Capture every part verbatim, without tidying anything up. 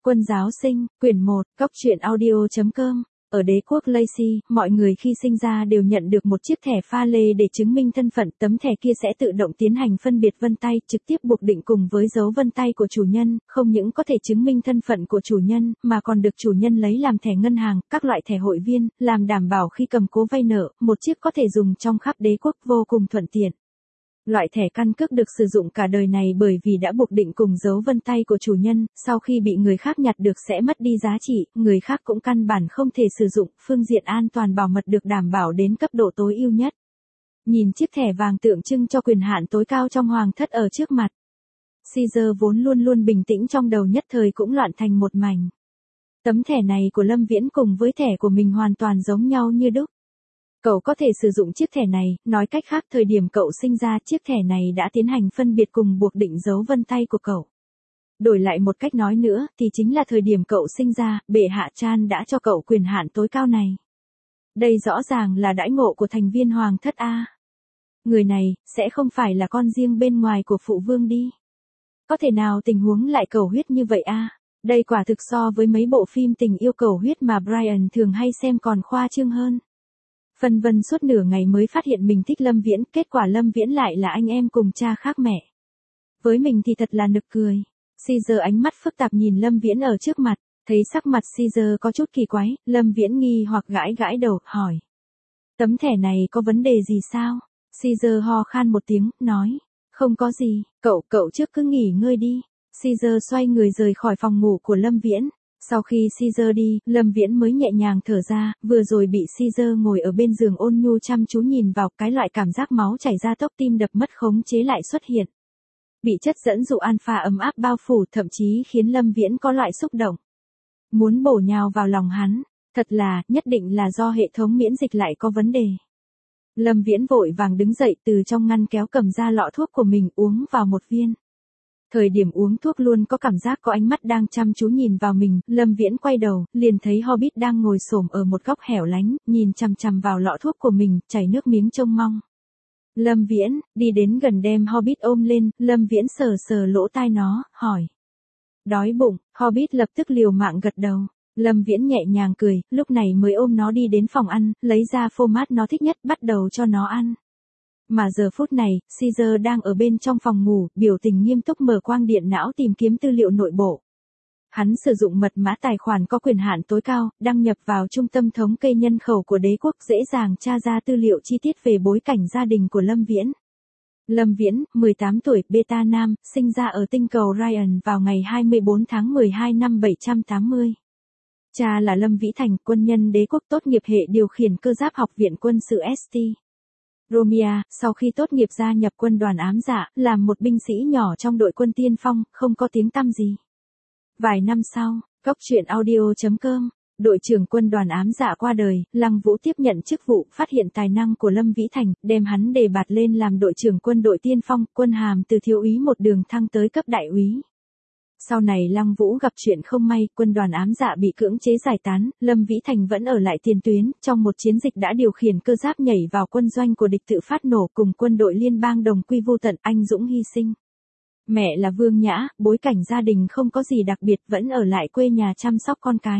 Quân giáo sinh, quyển một, góc truyện audio chấm com. Ở đế quốc Lacy, mọi người khi sinh ra đều nhận được một chiếc thẻ pha lê để chứng minh thân phận. Tấm thẻ kia sẽ tự động tiến hành phân biệt vân tay, trực tiếp buộc định cùng với dấu vân tay của chủ nhân, không những có thể chứng minh thân phận của chủ nhân, mà còn được chủ nhân lấy làm thẻ ngân hàng, các loại thẻ hội viên, làm đảm bảo khi cầm cố vay nợ, một chiếc có thể dùng trong khắp đế quốc vô cùng thuận tiện. Loại thẻ căn cước được sử dụng cả đời này bởi vì đã buộc định cùng dấu vân tay của chủ nhân, sau khi bị người khác nhặt được sẽ mất đi giá trị, người khác cũng căn bản không thể sử dụng, phương diện an toàn bảo mật được đảm bảo đến cấp độ tối ưu nhất. Nhìn chiếc thẻ vàng tượng trưng cho quyền hạn tối cao trong hoàng thất ở trước mặt, Caesar vốn luôn luôn bình tĩnh trong đầu nhất thời cũng loạn thành một mảnh. Tấm thẻ này của Lâm Viễn cùng với thẻ của mình hoàn toàn giống nhau như đúc. Cậu có thể sử dụng chiếc thẻ này, nói cách khác thời điểm cậu sinh ra chiếc thẻ này đã tiến hành phân biệt cùng buộc định dấu vân tay của cậu. Đổi lại một cách nói nữa thì chính là thời điểm cậu sinh ra, bệ hạ Chan đã cho cậu quyền hạn tối cao này. Đây rõ ràng là đãi ngộ của thành viên hoàng thất A. Người này, sẽ không phải là con riêng bên ngoài của phụ vương đi. Có thể nào tình huống lại cầu huyết như vậy A? Đây quả thực so với mấy bộ phim tình yêu cầu huyết mà Brian thường hay xem còn khoa trương hơn. Phân vân suốt nửa ngày mới phát hiện mình thích Lâm Viễn, kết quả Lâm Viễn lại là anh em cùng cha khác mẹ. Với mình thì thật là nực cười. Caesar ánh mắt phức tạp nhìn Lâm Viễn ở trước mặt, thấy sắc mặt Caesar có chút kỳ quái, Lâm Viễn nghi hoặc gãi gãi đầu, hỏi. Tấm thẻ này có vấn đề gì sao? Caesar ho khan một tiếng, nói. Không có gì, cậu, cậu trước cứ nghỉ ngơi đi. Caesar xoay người rời khỏi phòng ngủ của Lâm Viễn. Sau khi Caesar đi, Lâm Viễn mới nhẹ nhàng thở ra, vừa rồi bị Caesar ngồi ở bên giường ôn nhu chăm chú nhìn vào, cái loại cảm giác máu chảy ra tốc tim đập mất khống chế lại xuất hiện. Bị chất dẫn dụ alpha ấm áp bao phủ thậm chí khiến Lâm Viễn có loại xúc động. Muốn bổ nhào vào lòng hắn, thật là, nhất định là do hệ thống miễn dịch lại có vấn đề. Lâm Viễn vội vàng đứng dậy từ trong ngăn kéo cầm ra lọ thuốc của mình uống vào một viên. Thời điểm uống thuốc luôn có cảm giác có ánh mắt đang chăm chú nhìn vào mình, Lâm Viễn quay đầu, liền thấy Hobbit đang ngồi xổm ở một góc hẻo lánh, nhìn chằm chằm vào lọ thuốc của mình, chảy nước miếng trông mong. Lâm Viễn, đi đến gần đem Hobbit ôm lên, Lâm Viễn sờ sờ lỗ tai nó, hỏi. Đói bụng, Hobbit lập tức liều mạng gật đầu. Lâm Viễn nhẹ nhàng cười, lúc này mới ôm nó đi đến phòng ăn, lấy ra phô mát nó thích nhất, bắt đầu cho nó ăn. Mà giờ phút này, Caesar đang ở bên trong phòng ngủ, biểu tình nghiêm túc mở quang điện não tìm kiếm tư liệu nội bộ. Hắn sử dụng mật mã tài khoản có quyền hạn tối cao, đăng nhập vào trung tâm thống kê nhân khẩu của đế quốc, dễ dàng tra ra tư liệu chi tiết về bối cảnh gia đình của Lâm Viễn. Lâm Viễn, mười tám tuổi, beta nam, sinh ra ở tinh cầu Ryan vào ngày hai mươi bốn tháng mười hai năm bảy trăm tám mươi. Cha là Lâm Vĩ Thành, quân nhân đế quốc tốt nghiệp hệ điều khiển cơ giáp học viện quân sự ét tê. Romia, sau khi tốt nghiệp gia nhập quân đoàn ám dạ, làm một binh sĩ nhỏ trong đội quân tiên phong, không có tiếng tăm gì. Vài năm sau, góc truyện audio chấm com, đội trưởng quân đoàn ám dạ qua đời, Lăng Vũ tiếp nhận chức vụ, phát hiện tài năng của Lâm Vĩ Thành, đem hắn đề bạt lên làm đội trưởng quân đội tiên phong, quân hàm từ thiếu úy một đường thăng tới cấp đại úy. Sau này Lăng Vũ gặp chuyện không may, quân đoàn ám dạ bị cưỡng chế giải tán, Lâm Vĩ Thành vẫn ở lại tiền tuyến, trong một chiến dịch đã điều khiển cơ giáp nhảy vào quân doanh của địch tự phát nổ cùng quân đội liên bang đồng quy vô tận, anh dũng hy sinh. Mẹ là Vương Nhã, bối cảnh gia đình không có gì đặc biệt, vẫn ở lại quê nhà chăm sóc con cái.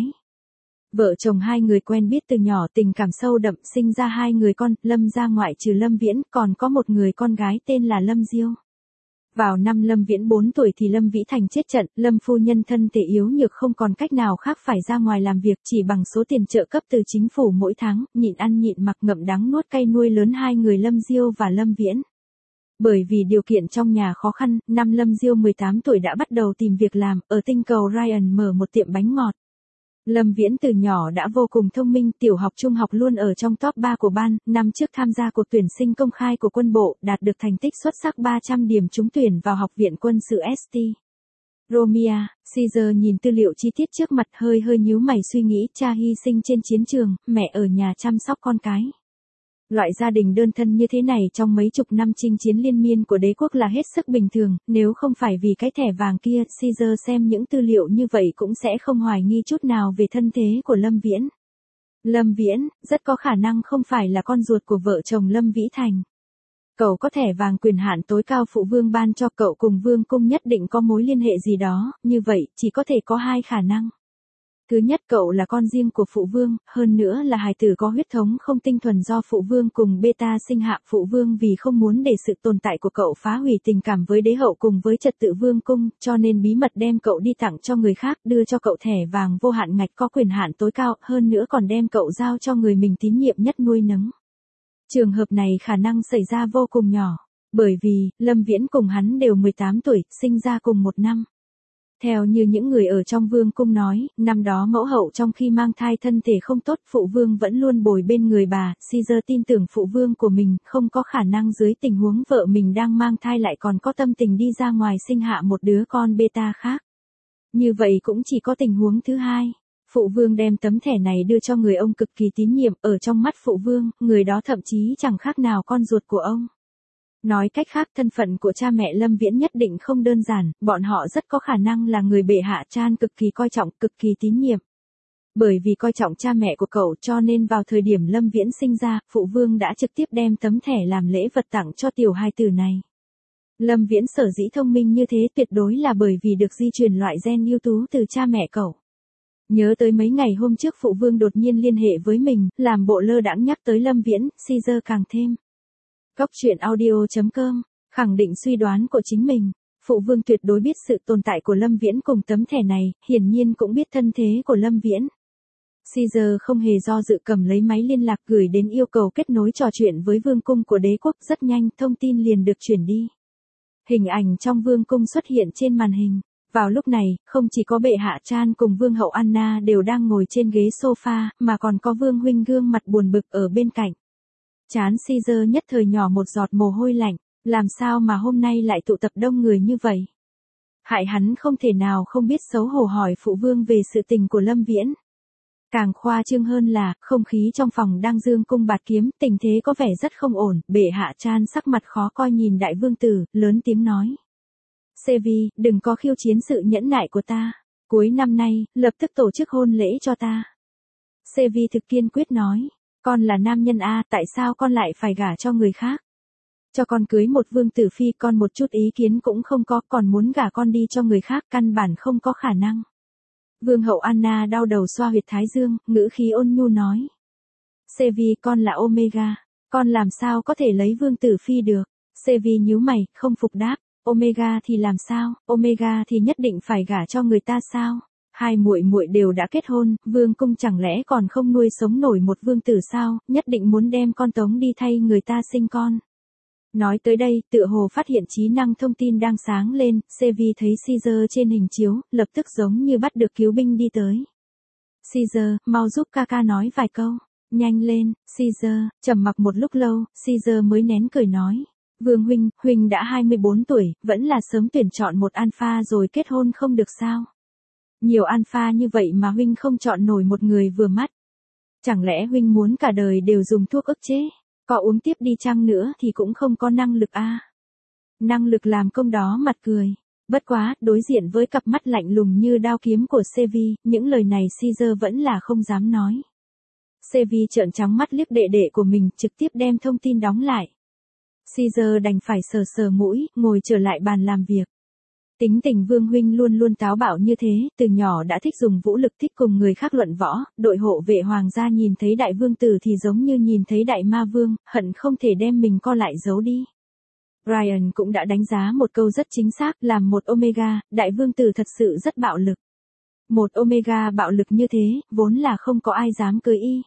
Vợ chồng hai người quen biết từ nhỏ, tình cảm sâu đậm, sinh ra hai người con, Lâm gia ngoại trừ Lâm Viễn, còn có một người con gái tên là Lâm Diêu. Vào năm Lâm Viễn bốn tuổi thì Lâm Vĩ Thành chết trận, Lâm phu nhân thân thể yếu nhược không còn cách nào khác phải ra ngoài làm việc, chỉ bằng số tiền trợ cấp từ chính phủ mỗi tháng, nhịn ăn nhịn mặc ngậm đắng nuốt cay nuôi lớn hai người Lâm Diêu và Lâm Viễn. Bởi vì điều kiện trong nhà khó khăn, năm Lâm Diêu mười tám tuổi đã bắt đầu tìm việc làm, ở tinh cầu Ryan mở một tiệm bánh ngọt. Lâm Viễn từ nhỏ đã vô cùng thông minh, tiểu học trung học luôn ở trong top ba của ban, năm trước tham gia cuộc tuyển sinh công khai của quân bộ, đạt được thành tích xuất sắc ba trăm điểm trúng tuyển vào học viện quân sự ét tê. Romia, Caesar nhìn tư liệu chi tiết trước mặt hơi hơi nhíu mày suy nghĩ, cha hy sinh trên chiến trường, mẹ ở nhà chăm sóc con cái. Loại gia đình đơn thân như thế này trong mấy chục năm chinh chiến liên miên của đế quốc là hết sức bình thường, nếu không phải vì cái thẻ vàng kia, Caesar xem những tư liệu như vậy cũng sẽ không hoài nghi chút nào về thân thế của Lâm Viễn. Lâm Viễn, rất có khả năng không phải là con ruột của vợ chồng Lâm Vĩ Thành. Cậu có thẻ vàng quyền hạn tối cao phụ vương ban cho cậu cùng vương cung nhất định có mối liên hệ gì đó, như vậy chỉ có thể có hai khả năng. Thứ nhất, cậu là con riêng của phụ vương, hơn nữa là hài tử có huyết thống không tinh thuần do phụ vương cùng beta sinh hạ. Phụ vương vì không muốn để sự tồn tại của cậu phá hủy tình cảm với đế hậu cùng với trật tự vương cung, cho nên bí mật đem cậu đi tặng cho người khác, đưa cho cậu thẻ vàng vô hạn ngạch có quyền hạn tối cao, hơn nữa còn đem cậu giao cho người mình tín nhiệm nhất nuôi nấng. Trường hợp này khả năng xảy ra vô cùng nhỏ, bởi vì Lâm Viễn cùng hắn đều mười tám tuổi, sinh ra cùng một năm. Theo như những người ở trong vương cung nói, năm đó mẫu hậu trong khi mang thai thân thể không tốt, phụ vương vẫn luôn bồi bên người bà. Caesar tin tưởng phụ vương của mình không có khả năng dưới tình huống vợ mình đang mang thai lại còn có tâm tình đi ra ngoài sinh hạ một đứa con beta khác. Như vậy cũng chỉ có tình huống thứ hai. Phụ vương đem tấm thẻ này đưa cho người ông cực kỳ tín nhiệm, ở trong mắt phụ vương, người đó thậm chí chẳng khác nào con ruột của ông. Nói cách khác, thân phận của cha mẹ Lâm Viễn nhất định không đơn giản, bọn họ rất có khả năng là người bệ hạ Chan cực kỳ coi trọng, cực kỳ tín nhiệm. Bởi vì coi trọng cha mẹ của cậu cho nên vào thời điểm Lâm Viễn sinh ra, phụ vương đã trực tiếp đem tấm thẻ làm lễ vật tặng cho tiểu hài tử này. Lâm Viễn sở dĩ thông minh như thế tuyệt đối là bởi vì được di truyền loại gen ưu tú từ cha mẹ cậu. Nhớ tới mấy ngày hôm trước phụ vương đột nhiên liên hệ với mình, làm bộ lơ đãng nhắc tới Lâm Viễn, Caesar càng thêm. Góc truyện audio chấm com, khẳng định suy đoán của chính mình, phụ vương tuyệt đối biết sự tồn tại của Lâm Viễn cùng tấm thẻ này, hiển nhiên cũng biết thân thế của Lâm Viễn. Caesar không hề do dự cầm lấy máy liên lạc gửi đến yêu cầu kết nối trò chuyện với vương cung của đế quốc, rất nhanh thông tin liền được chuyển đi. Hình ảnh trong vương cung xuất hiện trên màn hình. Vào lúc này, không chỉ có bệ hạ Chan cùng vương hậu Anna đều đang ngồi trên ghế sofa, mà còn có vương huynh gương mặt buồn bực ở bên cạnh. Trán Caesar nhất thời nhỏ một giọt mồ hôi lạnh, làm sao mà hôm nay lại tụ tập đông người như vậy? Hại hắn không thể nào không biết xấu hổ hỏi phụ vương về sự tình của Lâm Viễn. Càng khoa trương hơn là, không khí trong phòng đang dương cung bạt kiếm, tình thế có vẻ rất không ổn, bệ hạ Chan sắc mặt khó coi nhìn đại vương tử, lớn tiếng nói. Sevi, đừng có khiêu chiến sự nhẫn nại của ta. Cuối năm nay, lập tức tổ chức hôn lễ cho ta. Sevi thực kiên quyết nói. Con là nam nhân a, tại sao con lại phải gả cho người khác? Cho con cưới một vương tử phi, con một chút ý kiến cũng không có, còn muốn gả con đi cho người khác, căn bản không có khả năng. Vương hậu Anna đau đầu xoa huyệt thái dương, ngữ khí ôn nhu nói. Sevi, con là Omega, con làm sao có thể lấy vương tử phi được? Sevi nhíu mày, không phục đáp. Omega thì làm sao? Omega thì nhất định phải gả cho người ta sao? Hai muội muội đều đã kết hôn, vương cung chẳng lẽ còn không nuôi sống nổi một vương tử sao, nhất định muốn đem con tống đi thay người ta sinh con. Nói tới đây, tựa hồ phát hiện trí năng thông tin đang sáng lên, Sevi thấy Caesar trên hình chiếu, lập tức giống như bắt được cứu binh đi tới. Caesar, mau giúp ca ca nói vài câu. Nhanh lên, Caesar, trầm mặc một lúc lâu, Caesar mới nén cười nói. Vương huynh, huynh đã hai mươi bốn tuổi, vẫn là sớm tuyển chọn một alpha rồi kết hôn không được sao? Nhiều alpha như vậy mà huynh không chọn nổi một người vừa mắt. Chẳng lẽ huynh muốn cả đời đều dùng thuốc ức chế? Có uống tiếp đi chăng nữa thì cũng không có năng lực a. À? Năng lực làm công đó mặt cười. Bất quá, đối diện với cặp mắt lạnh lùng như đao kiếm của Sevi, những lời này Caesar vẫn là không dám nói. Sevi trợn trắng mắt liếc đệ đệ của mình, trực tiếp đem thông tin đóng lại. Caesar đành phải sờ sờ mũi, ngồi trở lại bàn làm việc. Tính tình Vương huynh luôn luôn táo bạo như thế, từ nhỏ đã thích dùng vũ lực, thích cùng người khác luận võ, đội hộ vệ hoàng gia nhìn thấy đại vương tử thì giống như nhìn thấy đại ma vương, hận không thể đem mình co lại giấu đi. Brian cũng đã đánh giá một câu rất chính xác, làm một Omega, đại vương tử thật sự rất bạo lực. Một Omega bạo lực như thế, vốn là không có ai dám cưới y.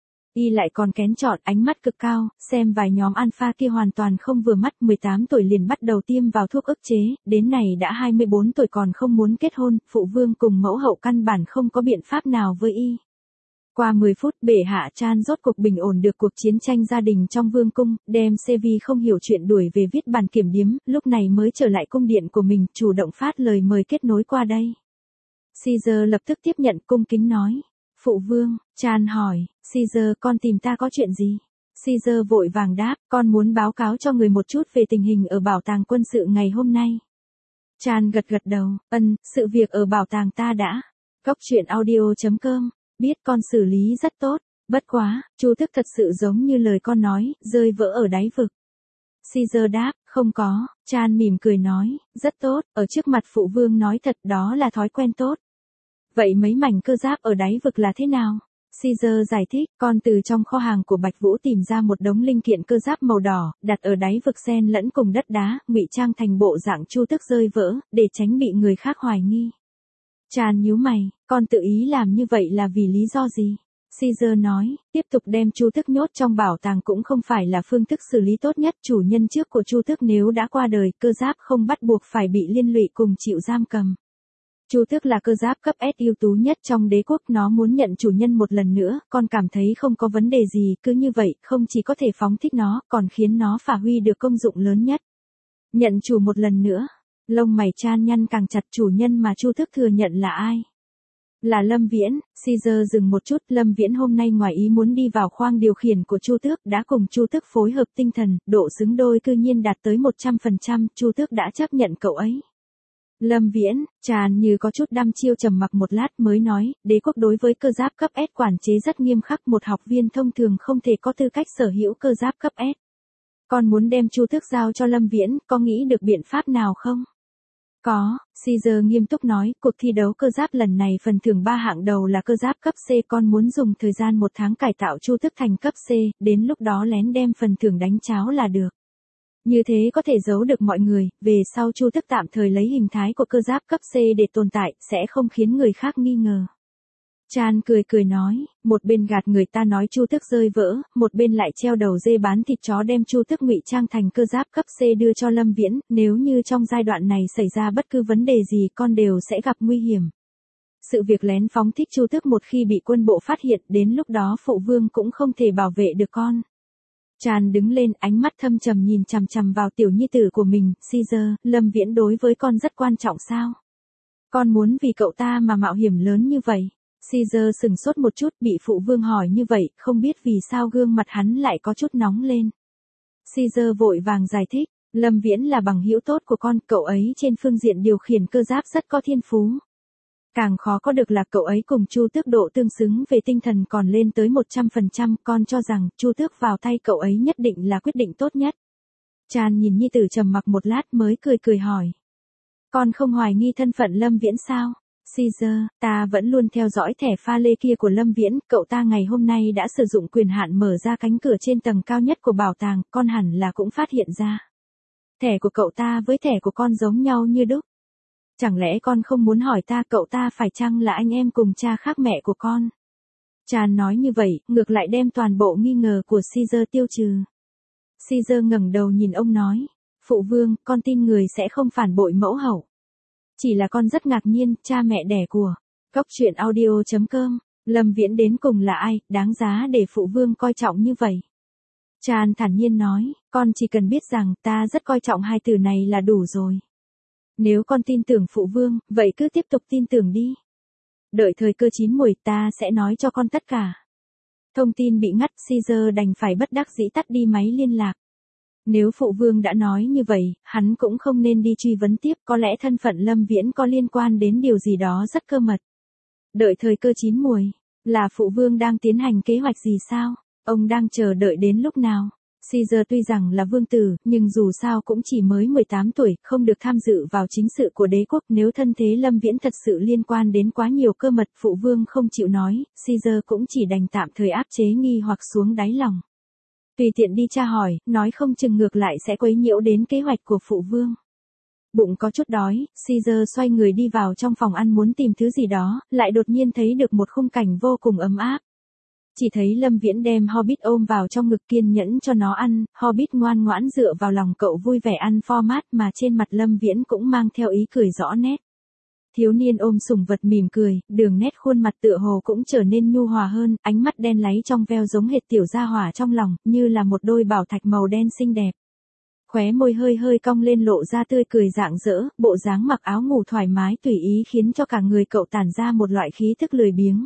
Y lại còn kén chọn, ánh mắt cực cao, xem vài nhóm alpha kia hoàn toàn không vừa mắt, mười tám tuổi liền bắt đầu tiêm vào thuốc ức chế, đến này đã hai mươi bốn tuổi còn không muốn kết hôn, phụ vương cùng mẫu hậu căn bản không có biện pháp nào với y. Qua mười phút, bệ hạ Chan rốt cuộc bình ổn được cuộc chiến tranh gia đình trong vương cung, đem Sevi không hiểu chuyện đuổi về viết bàn kiểm điếm, lúc này mới trở lại cung điện của mình, chủ động phát lời mời kết nối qua đây. Caesar lập tức tiếp nhận, cung kính nói. Phụ vương, Chan hỏi, Caesar, con tìm ta có chuyện gì? Caesar vội vàng đáp, con muốn báo cáo cho người một chút về tình hình ở bảo tàng quân sự ngày hôm nay. Chan gật gật đầu, ân, sự việc ở bảo tàng ta đã. Góc truyện audio chấm com, biết con xử lý rất tốt, bất quá, Chu Thức thật sự giống như lời con nói, rơi vỡ ở đáy vực. Caesar đáp, không có. Chan mỉm cười nói, rất tốt, ở trước mặt phụ vương nói thật đó là thói quen tốt. Vậy mấy mảnh cơ giáp ở đáy vực là thế nào? Caesar giải thích, con từ trong kho hàng của Bạch Vũ tìm ra một đống linh kiện cơ giáp màu đỏ, đặt ở đáy vực xen lẫn cùng đất đá, ngụy trang thành bộ dạng chu tước rơi vỡ, để tránh bị người khác hoài nghi. Chan nhíu mày, con tự ý làm như vậy là vì lý do gì? Caesar nói, tiếp tục đem chu tước nhốt trong bảo tàng cũng không phải là phương thức xử lý tốt nhất. Chủ nhân trước của chu tước nếu đã qua đời, cơ giáp không bắt buộc phải bị liên lụy cùng chịu giam cầm. Chu tước là cơ giáp cấp S ưu tú nhất trong đế quốc, nó muốn nhận chủ nhân một lần nữa, con cảm thấy không có vấn đề gì, cứ như vậy, không chỉ có thể phóng thích nó, còn khiến nó phát huy được công dụng lớn nhất. Nhận chủ một lần nữa, lông mày Chan nhăn càng chặt. Chủ nhân mà chu tước thừa nhận là ai? Là Lâm Viễn. Caesar dừng một chút, Lâm Viễn hôm nay ngoài ý muốn đi vào khoang điều khiển của chu tước, đã cùng chu tước phối hợp tinh thần, độ xứng đôi cư nhiên đạt tới một trăm phần trăm, chu tước đã chấp nhận cậu ấy. Lâm Viễn, Chan như có chút đăm chiêu trầm mặc một lát mới nói, đế quốc đối với cơ giáp cấp S quản chế rất nghiêm khắc, một học viên thông thường không thể có tư cách sở hữu cơ giáp cấp S. Con muốn đem chu tước giao cho Lâm Viễn, có nghĩ được biện pháp nào không? Có, Caesar nghiêm túc nói, cuộc thi đấu cơ giáp lần này phần thưởng ba hạng đầu là cơ giáp cấp C, con muốn dùng thời gian một tháng cải tạo chu tước thành cấp C, đến lúc đó lén đem phần thưởng đánh cháo là được. Như thế có thể giấu được mọi người, về sau chu tước tạm thời lấy hình thái của cơ giáp cấp C để tồn tại, sẽ không khiến người khác nghi ngờ. Chan cười cười nói, một bên gạt người ta nói chu tước rơi vỡ, một bên lại treo đầu dê bán thịt chó đem chu tước ngụy trang thành cơ giáp cấp C đưa cho Lâm Viễn, nếu như trong giai đoạn này xảy ra bất cứ vấn đề gì con đều sẽ gặp nguy hiểm. Sự việc lén phóng thích chu tước một khi bị quân bộ phát hiện, đến lúc đó phụ vương cũng không thể bảo vệ được con. Chan đứng lên, ánh mắt thâm trầm nhìn chằm chằm vào tiểu nhi tử của mình. Caesar, Lâm Viễn đối với con rất quan trọng sao? Con muốn vì cậu ta mà mạo hiểm lớn như vậy? Caesar sừng sốt một chút, bị phụ vương hỏi như vậy, không biết vì sao gương mặt hắn lại có chút nóng lên. Caesar vội vàng giải thích, Lâm Viễn là bằng hữu tốt của con, cậu ấy trên phương diện điều khiển cơ giáp rất có thiên phú. Càng khó có được là cậu ấy cùng chu tước độ tương xứng về tinh thần còn lên tới một trăm phần trăm, con cho rằng chu tước vào tay cậu ấy nhất định là quyết định tốt nhất. Chan nhìn nhi tử trầm mặc một lát mới cười cười hỏi. Con không hoài nghi thân phận Lâm Viễn sao? Caesar, ta vẫn luôn theo dõi thẻ pha lê kia của Lâm Viễn, cậu ta ngày hôm nay đã sử dụng quyền hạn mở ra cánh cửa trên tầng cao nhất của bảo tàng, con hẳn là cũng phát hiện ra. Thẻ của cậu ta với thẻ của con giống nhau như đúc. Chẳng lẽ con không muốn hỏi ta cậu ta phải chăng là anh em cùng cha khác mẹ của con? Chan nói như vậy, ngược lại đem toàn bộ nghi ngờ của Caesar tiêu trừ. Caesar ngẩng đầu nhìn ông nói, phụ vương, con tin người sẽ không phản bội mẫu hậu. Chỉ là con rất ngạc nhiên, cha mẹ đẻ của Cốc truyện audio chấm com, Lâm Viễn đến cùng là ai, đáng giá để phụ vương coi trọng như vậy? Chan thản nhiên nói, con chỉ cần biết rằng ta rất coi trọng hai từ này là đủ rồi. Nếu con tin tưởng phụ vương, vậy cứ tiếp tục tin tưởng đi. Đợi thời cơ chín muồi ta sẽ nói cho con tất cả. Thông tin bị ngắt, Caesar đành phải bất đắc dĩ tắt đi máy liên lạc. Nếu phụ vương đã nói như vậy, hắn cũng không nên đi truy vấn tiếp, có lẽ thân phận Lâm Viễn có liên quan đến điều gì đó rất cơ mật. Đợi thời cơ chín muồi, là phụ vương đang tiến hành kế hoạch gì sao? Ông đang chờ đợi đến lúc nào? Caesar tuy rằng là vương tử, nhưng dù sao cũng chỉ mới mười tám tuổi, không được tham dự vào chính sự của đế quốc. Nếu thân thế Lâm Viễn thật sự liên quan đến quá nhiều cơ mật, phụ vương không chịu nói, Caesar cũng chỉ đành tạm thời áp chế nghi hoặc xuống đáy lòng. Tùy tiện đi tra hỏi, nói không chừng ngược lại sẽ quấy nhiễu đến kế hoạch của phụ vương. Bụng có chút đói, Caesar xoay người đi vào trong phòng ăn muốn tìm thứ gì đó, lại đột nhiên thấy được một khung cảnh vô cùng ấm áp. Chỉ thấy Lâm Viễn đem Hobbit ôm vào trong ngực kiên nhẫn cho nó ăn, Hobbit ngoan ngoãn dựa vào lòng cậu vui vẻ ăn format mà trên mặt Lâm Viễn cũng mang theo ý cười rõ nét. Thiếu niên ôm sủng vật mỉm cười, đường nét khuôn mặt tựa hồ cũng trở nên nhu hòa hơn, ánh mắt đen láy trong veo giống hệt tiểu gia hỏa trong lòng, như là một đôi bảo thạch màu đen xinh đẹp. Khóe môi hơi hơi cong lên lộ ra tươi cười rạng rỡ, bộ dáng mặc áo ngủ thoải mái tùy ý khiến cho cả người cậu tản ra một loại khí thức lười biếng.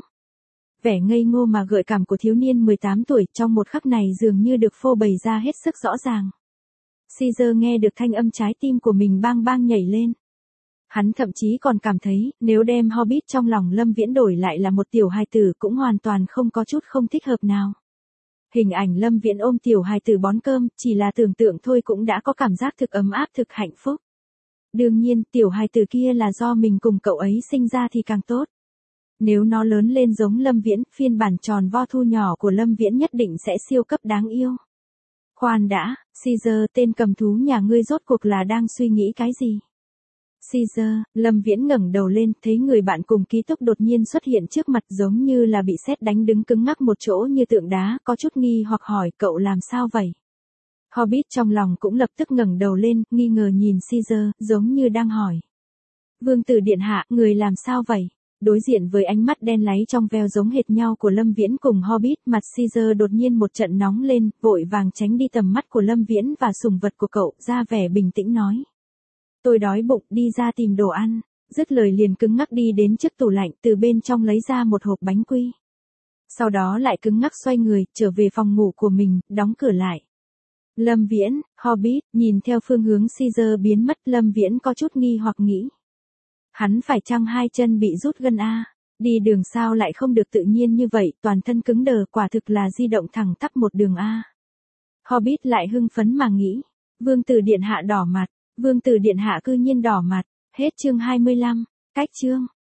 Vẻ ngây ngô mà gợi cảm của thiếu niên mười tám tuổi trong một khắc này dường như được phô bày ra hết sức rõ ràng. Caesar nghe được thanh âm trái tim của mình bang bang nhảy lên. Hắn thậm chí còn cảm thấy, nếu đem Hobbit trong lòng Lâm Viễn đổi lại là một tiểu hài tử cũng hoàn toàn không có chút không thích hợp nào. Hình ảnh Lâm Viễn ôm tiểu hài tử bón cơm, chỉ là tưởng tượng thôi cũng đã có cảm giác thực ấm áp thực hạnh phúc. Đương nhiên, tiểu hài tử kia là do mình cùng cậu ấy sinh ra thì càng tốt. Nếu nó lớn lên giống Lâm Viễn, phiên bản tròn vo thu nhỏ của Lâm Viễn nhất định sẽ siêu cấp đáng yêu. Khoan đã, Caesar, tên cầm thú nhà ngươi rốt cuộc là đang suy nghĩ cái gì? Caesar, Lâm Viễn ngẩng đầu lên, thấy người bạn cùng ký túc đột nhiên xuất hiện trước mặt giống như là bị sét đánh đứng cứng ngắc một chỗ như tượng đá, có chút nghi hoặc hỏi cậu làm sao vậy? Hobbit trong lòng cũng lập tức ngẩng đầu lên, nghi ngờ nhìn Caesar, giống như đang hỏi. Vương tử điện hạ, người làm sao vậy? Đối diện với ánh mắt đen láy trong veo giống hệt nhau của Lâm Viễn cùng Hobbit, mặt Caesar đột nhiên một trận nóng lên, vội vàng tránh đi tầm mắt của Lâm Viễn và sùng vật của cậu, ra vẻ bình tĩnh nói. Tôi đói bụng, đi ra tìm đồ ăn. Dứt lời liền cứng ngắc đi đến trước tủ lạnh, từ bên trong lấy ra một hộp bánh quy. Sau đó lại cứng ngắc xoay người, trở về phòng ngủ của mình, đóng cửa lại. Lâm Viễn, Hobbit, nhìn theo phương hướng Caesar biến mất, Lâm Viễn có chút nghi hoặc nghĩ. Hắn phải chăng hai chân bị rút gân a? Đi đường sao lại không được tự nhiên như vậy, toàn thân cứng đờ, quả thực là di động thẳng tắp một đường a. Hobbit lại hưng phấn mà nghĩ. Vương tử điện hạ đỏ mặt. Vương tử điện hạ cư nhiên đỏ mặt. Hết chương hai mươi lăm. Cách chương.